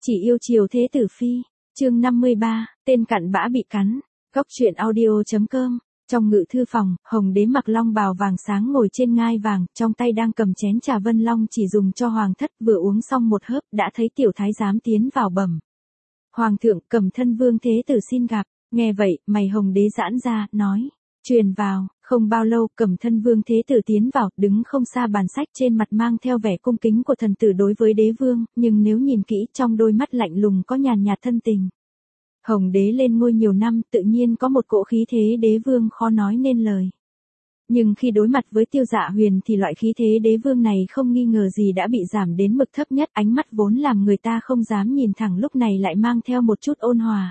Chỉ yêu chiều thế tử phi, chương 53, tên cặn bã bị cắn, góc truyện audio.com. Trong ngự thư phòng, Hồng đế mặc long bào vàng sáng ngồi trên ngai vàng, trong tay đang cầm chén trà Vân Long chỉ dùng cho hoàng thất, vừa uống xong một hớp, đã thấy tiểu thái giám tiến vào bẩm. Hoàng thượng, Cẩm Thân vương thế tử xin gặp. Nghe vậy, mày Hồng đế giãn ra, nói, truyền vào. Không bao lâu, Cẩm Thân vương thế tử tiến vào, đứng không xa bàn sách, trên mặt mang theo vẻ cung kính của thần tử đối với đế vương, nhưng nếu nhìn kỹ, trong đôi mắt lạnh lùng có nhàn nhạt thân tình. Hồng đế lên ngôi nhiều năm, tự nhiên có một cỗ khí thế đế vương khó nói nên lời. Nhưng khi đối mặt với Tiêu Dạ Huyền thì loại khí thế đế vương này không nghi ngờ gì đã bị giảm đến mực thấp nhất, ánh mắt vốn làm người ta không dám nhìn thẳng lúc này lại mang theo một chút ôn hòa.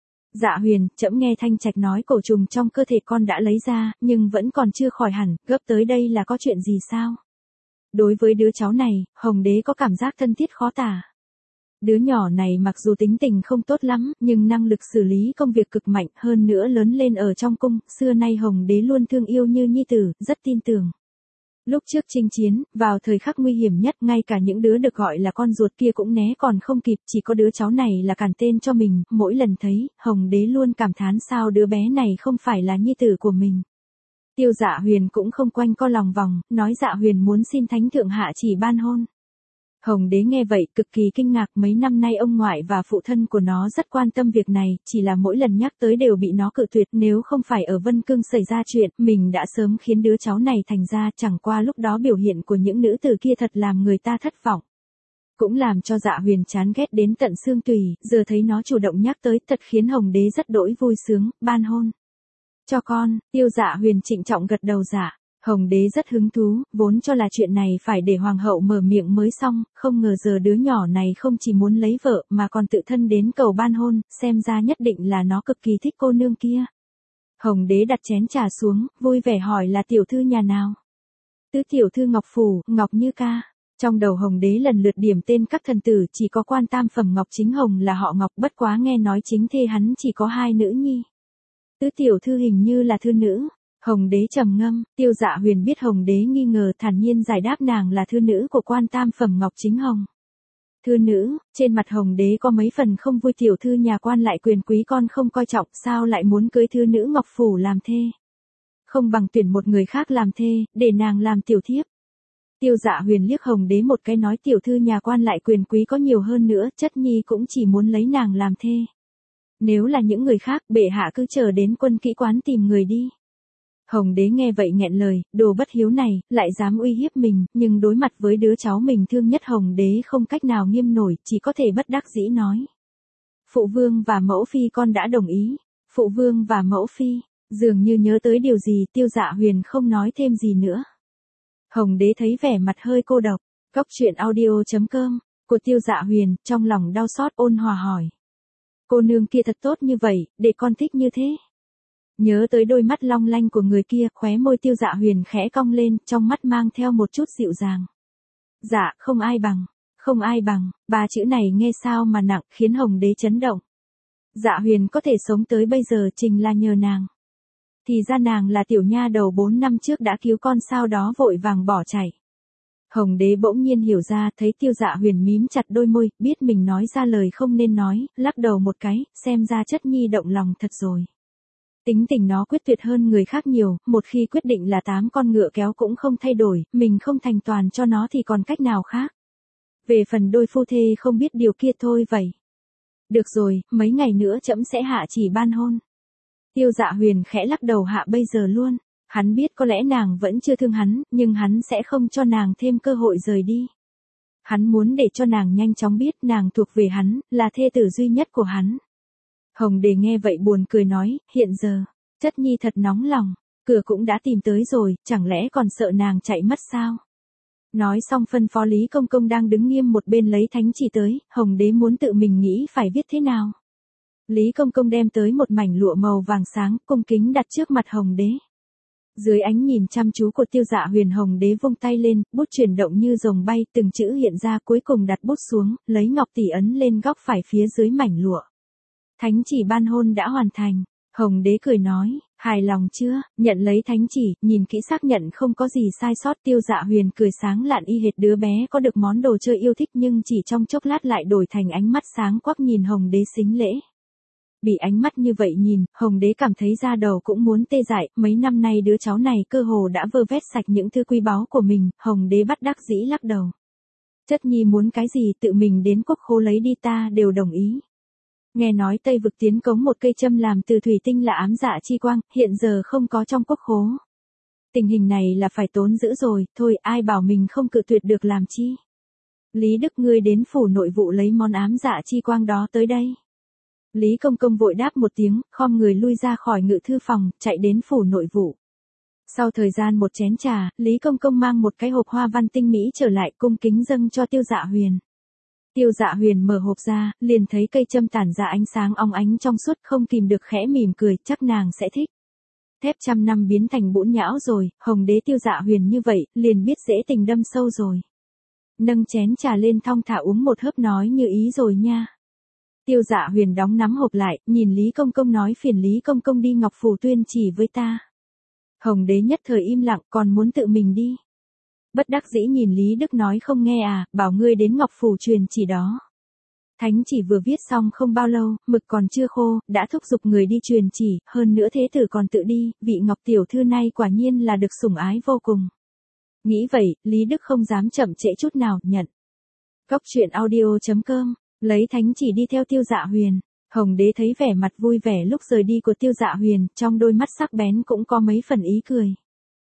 Dạ Huyền, trẫm nghe Thanh Trạch nói cổ trùng trong cơ thể con đã lấy ra, nhưng vẫn còn chưa khỏi hẳn, gấp tới đây là có chuyện gì sao? Đối với đứa cháu này, Hồng đế có cảm giác thân thiết khó tả. Đứa nhỏ này mặc dù tính tình không tốt lắm, nhưng năng lực xử lý công việc cực mạnh, hơn nữa lớn lên ở trong cung, xưa nay Hồng đế luôn thương yêu như nhi tử, rất tin tưởng. Lúc trước chinh chiến, vào thời khắc nguy hiểm nhất, ngay cả những đứa được gọi là con ruột kia cũng né còn không kịp, chỉ có đứa cháu này là cản tên cho mình, mỗi lần thấy, Hồng đế luôn cảm thán sao đứa bé này không phải là nhi tử của mình. Tiêu Dạ Huyền cũng không quanh co lòng vòng, nói Dạ Huyền muốn xin thánh thượng hạ chỉ ban hôn. Hồng đế nghe vậy cực kỳ kinh ngạc, mấy năm nay ông ngoại và phụ thân của nó rất quan tâm việc này, chỉ là mỗi lần nhắc tới đều bị nó cự tuyệt, nếu không phải ở Vân Cương xảy ra chuyện, mình đã sớm khiến đứa cháu này thành ra, chẳng qua lúc đó biểu hiện của những nữ tử kia thật làm người ta thất vọng. Cũng làm cho Dạ Huyền chán ghét đến tận xương tủy, giờ thấy nó chủ động nhắc tới thật khiến Hồng đế rất đỗi vui sướng, ban hôn. Cho con, Tiêu Dạ Huyền trịnh trọng gật đầu dạ. Hồng đế rất hứng thú, vốn cho là chuyện này phải để hoàng hậu mở miệng mới xong, không ngờ giờ đứa nhỏ này không chỉ muốn lấy vợ mà còn tự thân đến cầu ban hôn, xem ra nhất định là nó cực kỳ thích cô nương kia. Hồng đế đặt chén trà xuống, vui vẻ hỏi là tiểu thư nhà nào. Tứ tiểu thư Ngọc Phủ, Ngọc Như Ca. Trong đầu Hồng đế lần lượt điểm tên các thần tử, chỉ có quan tam phẩm Ngọc Chính Hồng là họ Ngọc, bất quá nghe nói chính thê hắn chỉ có 2 nữ nhi. Tứ tiểu thư hình như là thư nữ. Hồng đế trầm ngâm, Tiêu Dạ Huyền biết Hồng đế nghi ngờ, thản nhiên giải đáp nàng là thư nữ của quan tam phẩm Ngọc Chính Hồng. Thư nữ, trên mặt Hồng đế có mấy phần không vui, tiểu thư nhà quan lại quyền quý con không coi trọng, sao lại muốn cưới thư nữ Ngọc Phủ làm thê? Không bằng tuyển một người khác làm thê, để nàng làm tiểu thiếp. Tiêu Dạ Huyền liếc Hồng đế một cái nói tiểu thư nhà quan lại quyền quý có nhiều hơn nữa, chất nhi cũng chỉ muốn lấy nàng làm thê. Nếu là những người khác, bệ hạ cứ chờ đến quân kỹ quán tìm người đi. Hồng đế nghe vậy nghẹn lời, đồ bất hiếu này, lại dám uy hiếp mình, nhưng đối mặt với đứa cháu mình thương nhất Hồng đế không cách nào nghiêm nổi, chỉ có thể bất đắc dĩ nói. Phụ vương và mẫu phi con đã đồng ý. Phụ vương và mẫu phi, dường như nhớ tới điều gì, Tiêu Dạ Huyền không nói thêm gì nữa. Hồng đế thấy vẻ mặt hơi cô độc, góc truyện audio.com, của Tiêu Dạ Huyền, trong lòng đau xót ôn hòa hỏi. Cô nương kia thật tốt như vậy, để con thích như thế. Nhớ tới đôi mắt long lanh của người kia, khóe môi Tiêu Dạ Huyền khẽ cong lên, trong mắt mang theo một chút dịu dàng. Dạ, không ai bằng, không ai bằng, 3 chữ này nghe sao mà nặng, khiến Hồng đế chấn động. Dạ Huyền có thể sống tới bây giờ chính là nhờ nàng. Thì ra nàng là tiểu nha đầu 4 năm trước đã cứu con sau đó vội vàng bỏ chạy. Hồng đế bỗng nhiên hiểu ra, thấy Tiêu Dạ Huyền mím chặt đôi môi, biết mình nói ra lời không nên nói, lắc đầu một cái, xem ra chất nhi động lòng thật rồi. Tính tình nó quyết tuyệt hơn người khác nhiều, một khi quyết định là 8 con ngựa kéo cũng không thay đổi, mình không thành toàn cho nó thì còn cách nào khác. Về phần đôi phu thê không biết điều kia thôi vậy. Được rồi, mấy ngày nữa trẫm sẽ hạ chỉ ban hôn. Tiêu Dạ Huyền khẽ lắc đầu hạ bây giờ luôn. Hắn biết có lẽ nàng vẫn chưa thương hắn, nhưng hắn sẽ không cho nàng thêm cơ hội rời đi. Hắn muốn để cho nàng nhanh chóng biết nàng thuộc về hắn, là thê tử duy nhất của hắn. Hồng đế nghe vậy buồn cười nói, hiện giờ, chất nhi thật nóng lòng, cửa cũng đã tìm tới rồi, chẳng lẽ còn sợ nàng chạy mất sao? Nói xong phân phó Lý Công Công đang đứng nghiêm một bên lấy thánh chỉ tới, Hồng đế muốn tự mình nghĩ phải viết thế nào. Lý Công Công đem tới một mảnh lụa màu vàng sáng, cung kính đặt trước mặt Hồng đế. Dưới ánh nhìn chăm chú của Tiêu Dạ Huyền, Hồng đế vung tay lên, bút chuyển động như rồng bay, từng chữ hiện ra, cuối cùng đặt bút xuống, lấy ngọc tỷ ấn lên góc phải phía dưới mảnh lụa. Thánh chỉ ban hôn đã hoàn thành. Hồng đế cười nói, Hài lòng chưa, nhận lấy thánh chỉ, nhìn kỹ xác nhận không có gì sai sót. Tiêu Dạ Huyền cười sáng lạn y hệt đứa bé có được món đồ chơi yêu thích, nhưng chỉ trong chốc lát lại đổi thành ánh mắt sáng quắc nhìn Hồng Đế xính lễ. Bị ánh mắt như vậy nhìn, Hồng Đế cảm thấy da đầu cũng muốn tê dại, mấy năm nay đứa cháu này cơ hồ đã vơ vét sạch những thứ quý báu của mình. Hồng Đế bất đắc dĩ lắc đầu. Chất nhi muốn cái gì tự mình đến quốc khố lấy đi, ta đều đồng ý. Nghe nói Tây Vực tiến cống một cây châm làm từ thủy tinh là ám dạ chi quang, hiện giờ không có trong quốc khố. Tình hình này là phải tốn dữ rồi, thôi ai bảo mình không cự tuyệt được làm chi. Lý Đức ngươi đến phủ nội vụ lấy món ám dạ chi quang đó tới đây. Lý Công Công vội đáp một tiếng, khom người lui ra khỏi ngự thư phòng, chạy đến phủ nội vụ. Sau thời gian một chén trà, Lý Công Công mang một cái hộp hoa văn tinh mỹ trở lại cung kính dâng cho Tiêu Dạ Huyền. Tiêu Dạ Huyền mở hộp ra, liền thấy cây châm tản ra ánh sáng óng ánh trong suốt, không kìm được khẽ mỉm cười, chắc nàng sẽ thích. Thép trăm năm biến thành bũn nhão rồi, Hồng Đế Tiêu Dạ Huyền như vậy, liền biết dễ tình đâm sâu rồi. Nâng chén trà lên thong thả uống một hớp nói như ý rồi nha. Tiêu Dạ Huyền đóng nắm hộp lại, nhìn Lý Công Công nói phiền Lý Công Công đi Ngọc Phủ tuyên chỉ với ta. Hồng Đế nhất thời im lặng, còn muốn tự mình đi. Bất đắc dĩ nhìn Lý Đức nói không nghe à, bảo ngươi đến Ngọc Phủ truyền chỉ đó. Thánh chỉ vừa viết xong không bao lâu, mực còn chưa khô, đã thúc giục người đi truyền chỉ, hơn nữa thế tử còn tự đi, vị Ngọc tiểu thư này quả nhiên là được sủng ái vô cùng. Nghĩ vậy, Lý Đức không dám chậm trễ chút nào, nhận. Góc truyện audio.com, lấy thánh chỉ đi theo Tiêu Dạ Huyền. Hồng Đế thấy vẻ mặt vui vẻ lúc rời đi của Tiêu Dạ Huyền, trong đôi mắt sắc bén cũng có mấy phần ý cười.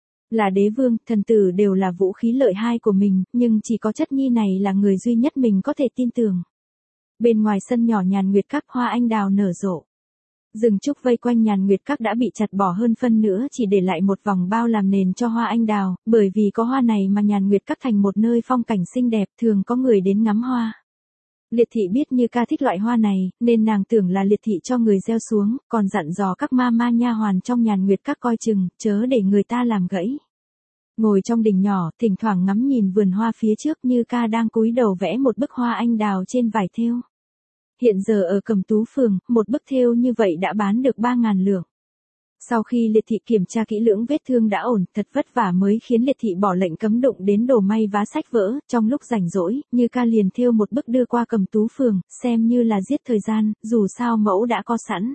Là đế vương, thần tử đều là vũ khí lợi hai của mình, nhưng chỉ có chất nhi này là người duy nhất mình có thể tin tưởng. Bên ngoài sân nhỏ Nhàn Nguyệt Các, hoa anh đào nở rộ. Rừng trúc vây quanh Nhàn Nguyệt Các đã bị chặt bỏ hơn phân nữa, chỉ để lại một vòng bao làm nền cho hoa anh đào, bởi vì có hoa này mà Nhàn Nguyệt Các thành một nơi phong cảnh xinh đẹp, thường có người đến ngắm hoa. Liệt thị biết Như Ca thích loại hoa này, nên nàng tưởng là Liệt thị cho người gieo xuống, còn dặn dò các ma nha hoàn trong Nhàn Nguyệt Các coi chừng, chớ để người ta làm gãy. Ngồi trong đình nhỏ, thỉnh thoảng ngắm nhìn vườn hoa phía trước, Như Ca đang cúi đầu vẽ một bức hoa anh đào trên vải thêu. Hiện giờ ở Cẩm Tú Phường, một bức thêu như vậy đã bán được 3.000 lượng. Sau khi Liệt thị kiểm tra kỹ lưỡng vết thương đã ổn, thật vất vả mới khiến Liệt thị bỏ lệnh cấm đụng đến đồ may vá sách vỡ, trong lúc rảnh rỗi, Như Ca liền thêu một bức đưa qua Cẩm Tú Phường, xem như là giết thời gian, dù sao mẫu đã có sẵn.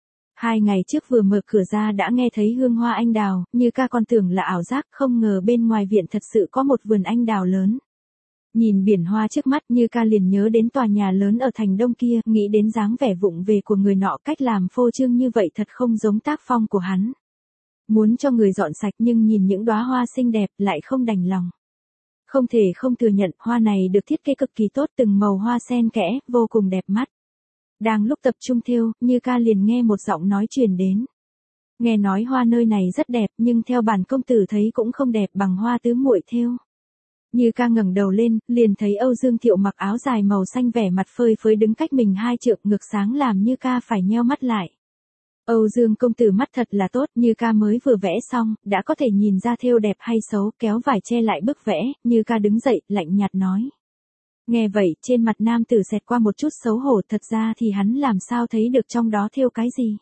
2 ngày trước vừa mở cửa ra đã nghe thấy hương hoa anh đào, Như Ca còn tưởng là ảo giác, không ngờ bên ngoài viện thật sự có một vườn anh đào lớn. Nhìn biển hoa trước mắt, Như Ca liền nhớ đến tòa nhà lớn ở thành Đông kia, nghĩ đến dáng vẻ vụng về của người nọ, cách làm phô trương như vậy thật không giống tác phong của hắn. Muốn cho người dọn sạch nhưng nhìn những đóa hoa xinh đẹp lại không đành lòng. Không thể không thừa nhận, hoa này được thiết kế cực kỳ tốt, từng màu hoa xen kẽ, vô cùng đẹp mắt. Đang lúc tập trung thêu, Như Ca liền nghe một giọng nói truyền đến. Nghe nói hoa nơi này rất đẹp, nhưng theo bản công tử thấy cũng không đẹp bằng hoa tứ muội thêu. Như Ca ngẩng đầu lên, liền thấy Âu Dương Thiệu mặc áo dài màu xanh vẻ mặt phơi phới đứng cách mình 2 trượng, ngực sáng làm Như Ca phải nheo mắt lại. Âu Dương công tử mắt thật là tốt, Như Ca mới vừa vẽ xong, đã có thể nhìn ra thêu đẹp hay xấu, kéo vải che lại bức vẽ, Như Ca đứng dậy, lạnh nhạt nói. Nghe vậy, trên mặt nam tử xẹt qua một chút xấu hổ, thật ra thì hắn làm sao thấy được trong đó thêu cái gì.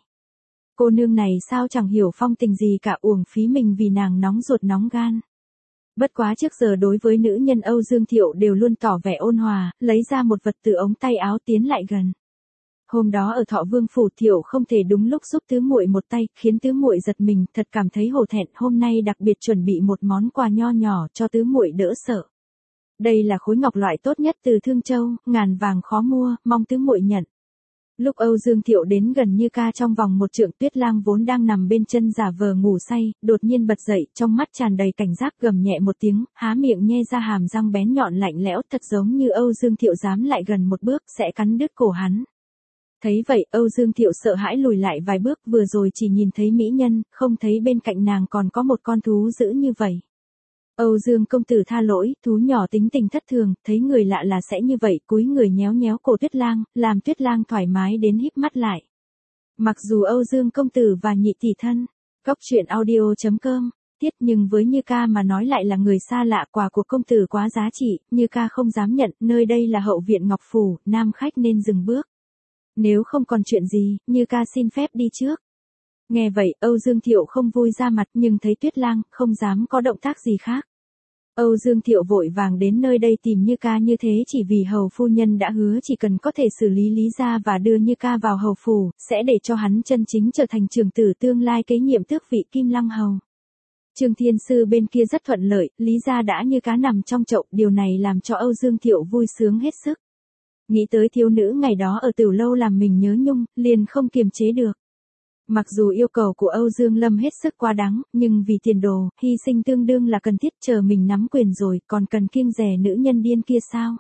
Cô nương này sao chẳng hiểu phong tình gì cả, uổng phí mình vì nàng nóng ruột nóng gan. Bất quá trước giờ đối với nữ nhân Âu Dương Thiệu đều luôn tỏ vẻ ôn hòa, lấy ra một vật từ ống tay áo tiến lại gần. Hôm đó ở Thọ Vương phủ, Thiệu không thể đúng lúc giúp tứ muội một tay, khiến tứ muội giật mình, thật cảm thấy hổ thẹn, hôm nay đặc biệt chuẩn bị một món quà nho nhỏ cho tứ muội đỡ sợ. Đây là khối ngọc loại tốt nhất từ Thương Châu, ngàn vàng khó mua, mong tứ muội nhận. Lúc Âu Dương Thiệu đến gần Như Ca trong vòng 1 trượng, Tuyết Lang vốn đang nằm bên chân giả vờ ngủ say, đột nhiên bật dậy, trong mắt tràn đầy cảnh giác, gầm nhẹ một tiếng, há miệng nhe ra hàm răng bén nhọn lạnh lẽo, thật giống như Âu Dương Thiệu dám lại gần một bước sẽ cắn đứt cổ hắn. Thấy vậy, Âu Dương Thiệu sợ hãi lùi lại vài bước, vừa rồi chỉ nhìn thấy mỹ nhân, không thấy bên cạnh nàng còn có một con thú dữ như vậy. Âu Dương công tử tha lỗi, thú nhỏ tính tình thất thường, thấy người lạ là sẽ như vậy, cúi người nhéo nhéo cổ Tuyết Lang, làm Tuyết Lang thoải mái đến híp mắt lại. Mặc dù Âu Dương công tử và nhị tỷ thân, góc truyện audio.com, tiết nhưng với Như Ca mà nói lại là người xa lạ, quà của công tử quá giá trị, Như Ca không dám nhận, nơi đây là hậu viện Ngọc Phủ, nam khách nên dừng bước. Nếu không còn chuyện gì, Như Ca xin phép đi trước. Nghe vậy, Âu Dương Thiệu không vui ra mặt nhưng thấy Tuyết Lang, không dám có động tác gì khác. Âu Dương Thiệu vội vàng đến nơi đây tìm Như Ca như thế chỉ vì hầu phu nhân đã hứa chỉ cần có thể xử lý Lý gia và đưa Như Ca vào hầu phủ, sẽ để cho hắn chân chính trở thành trưởng tử tương lai kế nhiệm tước vị Kim Lăng hầu. Trương Thiên Sư bên kia rất thuận lợi, Lý gia đã như cá nằm trong chậu, điều này làm cho Âu Dương Thiệu vui sướng hết sức. Nghĩ tới thiếu nữ ngày đó ở Tửu lâu làm mình nhớ nhung, liền không kiềm chế được. Mặc dù yêu cầu của Âu Dương Lâm hết sức quá đáng, nhưng vì tiền đồ, hy sinh tương đương là cần thiết, chờ mình nắm quyền rồi, còn cần kiêng dè nữ nhân điên kia sao?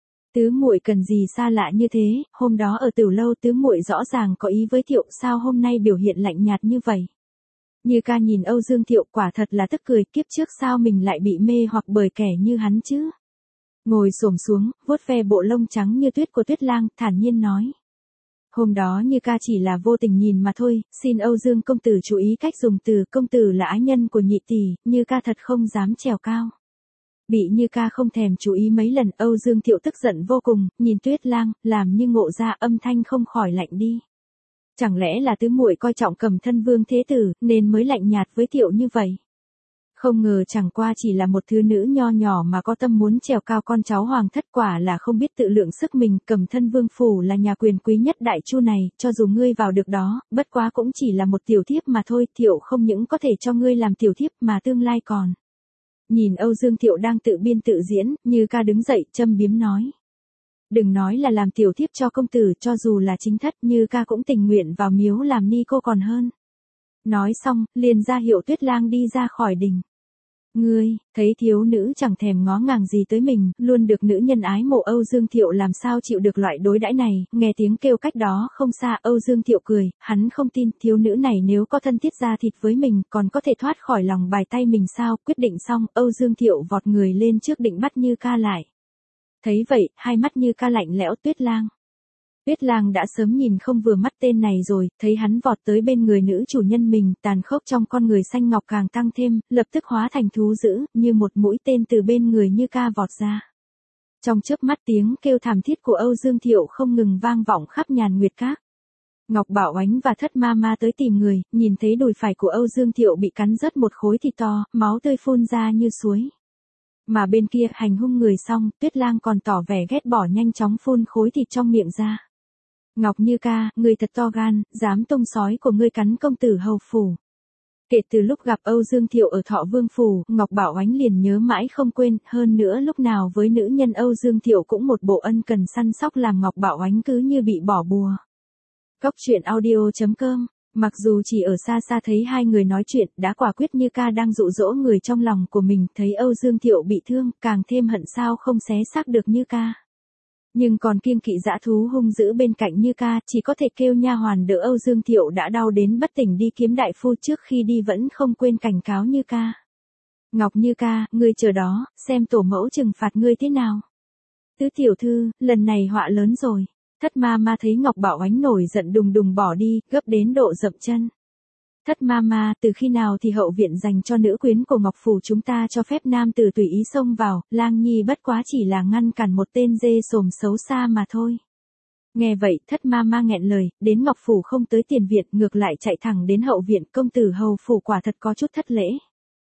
Tứ muội cần gì xa lạ như thế, hôm đó ở Tửu lâu tứ muội rõ ràng có ý với Thiệu, sao hôm nay biểu hiện lạnh nhạt như vậy? Như Ca nhìn Âu Dương Thiệu quả thật là tức cười, kiếp trước sao mình lại bị mê hoặc bởi kẻ như hắn chứ? Ngồi xổm xuống, vuốt ve bộ lông trắng như tuyết của Tuyết Lang, thản nhiên nói. Hôm đó Như Ca chỉ là vô tình nhìn mà thôi, xin Âu Dương công tử chú ý cách dùng từ, công tử là ái nhân của nhị tỷ, Như Ca thật không dám trèo cao. Bị Như Ca không thèm chú ý mấy lần, Âu Dương Thiệu tức giận vô cùng, nhìn Tuyết Lang, làm như ngộ ra, âm thanh không khỏi lạnh đi. Chẳng lẽ là tứ muội coi trọng Cầm Thân Vương thế tử, nên mới lạnh nhạt với Thiệu như vậy? Không ngờ chẳng qua chỉ là một thứ nữ nho nhỏ mà có tâm muốn trèo cao con cháu hoàng thất, quả là không biết tự lượng sức mình. Cầm Thân Vương phủ là nhà quyền quý nhất Đại Chu này, cho dù ngươi vào được đó, bất quá cũng chỉ là một tiểu thiếp mà thôi, Thiệu không những có thể cho ngươi làm tiểu thiếp mà tương lai còn. Nhìn Âu Dương Thiệu đang tự biên tự diễn, Như Ca đứng dậy châm biếm nói. Đừng nói là làm tiểu thiếp cho công tử, cho dù là chính thất, Như Ca cũng tình nguyện vào miếu làm ni cô còn hơn. Nói xong, liền ra hiệu Tuyết Lang đi ra khỏi đình. Ngươi, thấy thiếu nữ chẳng thèm ngó ngàng gì tới mình, luôn được nữ nhân ái mộ, Âu Dương Thiệu làm sao chịu được loại đối đãi này, nghe tiếng kêu cách đó không xa, Âu Dương Thiệu cười, hắn không tin thiếu nữ này nếu có thân thiết da thịt với mình, còn có thể thoát khỏi lòng bài tay mình sao, quyết định xong, Âu Dương Thiệu vọt người lên trước định bắt Như Ca lại. Thấy vậy, hai mắt Như Ca lạnh lẽo. Tuyết Lang. Tuyết Lang đã sớm nhìn không vừa mắt tên này rồi, thấy hắn vọt tới bên người nữ chủ nhân mình, tàn khốc trong con người xanh ngọc càng tăng thêm, lập tức hóa thành thú dữ, như một mũi tên từ bên người Như Ca vọt ra. Trong chớp mắt tiếng kêu thảm thiết của Âu Dương Thiệu không ngừng vang vọng khắp Nhàn Nguyệt Các. Ngọc Bảo Oánh và Thất Ma Ma tới tìm người, nhìn thấy đùi phải của Âu Dương Thiệu bị cắn rớt một khối thịt to, máu tươi phun ra như suối. Mà bên kia hành hung người xong, Tuyết Lang còn tỏ vẻ ghét bỏ, nhanh chóng phun khối thịt trong miệng ra. Ngọc Như Ca, ngươi thật to gan, dám tung sói của ngươi cắn công tử hầu phủ. Kể từ lúc gặp Âu Dương Thiệu ở Thọ Vương phủ, Ngọc Bảo Oánh liền nhớ mãi không quên, hơn nữa lúc nào với nữ nhân Âu Dương Thiệu cũng một bộ ân cần săn sóc, làm Ngọc Bảo Oánh cứ như bị bỏ bùa. Góc truyện audio.com. Mặc dù chỉ ở xa xa thấy hai người nói chuyện, đã quả quyết Như Ca đang dụ dỗ người trong lòng của mình, thấy Âu Dương Thiệu bị thương, càng thêm hận sao không xé xác được Như Ca. Nhưng còn kiêng kỵ dã thú hung dữ bên cạnh Như Ca, chỉ có thể kêu nha hoàn đỡ Âu Dương Thiệu đã đau đến bất tỉnh đi kiếm đại phu, trước khi đi vẫn không quên cảnh cáo Như Ca. Ngọc Như Ca, ngươi chờ đó, xem tổ mẫu trừng phạt ngươi thế nào. Tứ tiểu thư, lần này họa lớn rồi. Thất Ma Ma thấy Ngọc Bảo Oánh nổi giận đùng đùng bỏ đi, gấp đến độ dậm chân. Thất Ma Ma, từ khi nào thì hậu viện dành cho nữ quyến của Ngọc phủ chúng ta cho phép nam tử tùy ý xông vào, Lang Nhi bất quá chỉ là ngăn cản một tên dê sồm xấu xa mà thôi. Nghe vậy, Thất Ma Ma nghẹn lời, đến Ngọc phủ không tới tiền viện, ngược lại chạy thẳng đến hậu viện, công tử hầu phủ quả thật có chút thất lễ.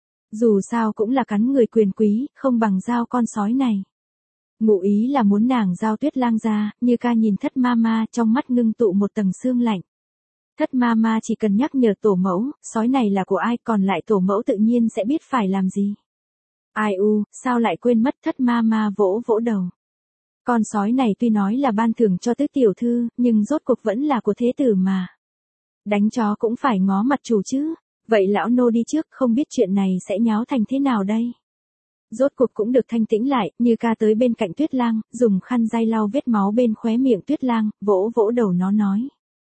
Dù sao cũng là cắn người quyền quý, không bằng giao con sói này. Ngụ ý là muốn nàng giao Tuyết Lang ra. Như Ca nhìn Thất Ma Ma, trong mắt ngưng tụ một tầng sương lạnh. Thất Ma Ma chỉ cần nhắc nhở tổ mẫu, sói này là của ai, còn lại tổ mẫu tự nhiên sẽ biết phải làm gì. Ai u, sao lại quên mất. Thất Ma Ma vỗ vỗ đầu. Con sói này tuy nói là ban thưởng cho tứ tiểu thư, nhưng rốt cuộc vẫn là của thế tử mà. Đánh chó cũng phải ngó mặt chủ chứ. Vậy lão nô đi trước, không biết chuyện này sẽ nháo thành thế nào đây. Rốt cuộc cũng được thanh tĩnh lại, Như Ca tới bên cạnh Tuyết Lang, dùng khăn day lau vết máu bên khóe miệng Tuyết Lang, vỗ vỗ đầu nó nói.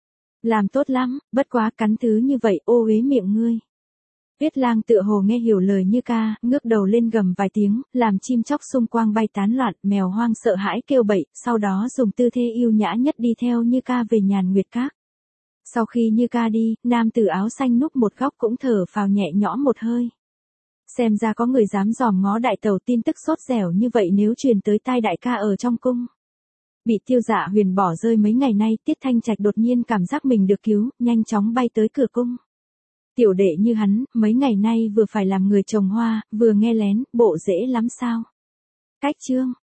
Làm tốt lắm, bất quá cắn thứ như vậy ô uế miệng ngươi. Tuyết Lang tựa hồ nghe hiểu lời Như Ca, ngước đầu lên gầm vài tiếng, làm chim chóc xung quanh bay tán loạn, mèo hoang sợ hãi kêu bậy, sau đó dùng tư thế yêu nhã nhất đi theo Như Ca về Nhàn Nguyệt Các. Sau khi Như Ca đi, nam tử áo xanh núp một góc cũng thở phào nhẹ nhõm một hơi. Xem ra có người dám dòm ngó đại tẩu, tin tức sốt dẻo như vậy nếu truyền tới tai đại ca ở trong cung. Bị Tiêu Dạ Huyền bỏ rơi mấy ngày nay, Tiết Thanh Trạch đột nhiên cảm giác mình được cứu, nhanh chóng bay tới cửa cung. Tiểu đệ như hắn, mấy ngày nay vừa phải làm người trồng hoa, vừa nghe lén, bộ dễ lắm sao. Cách chương.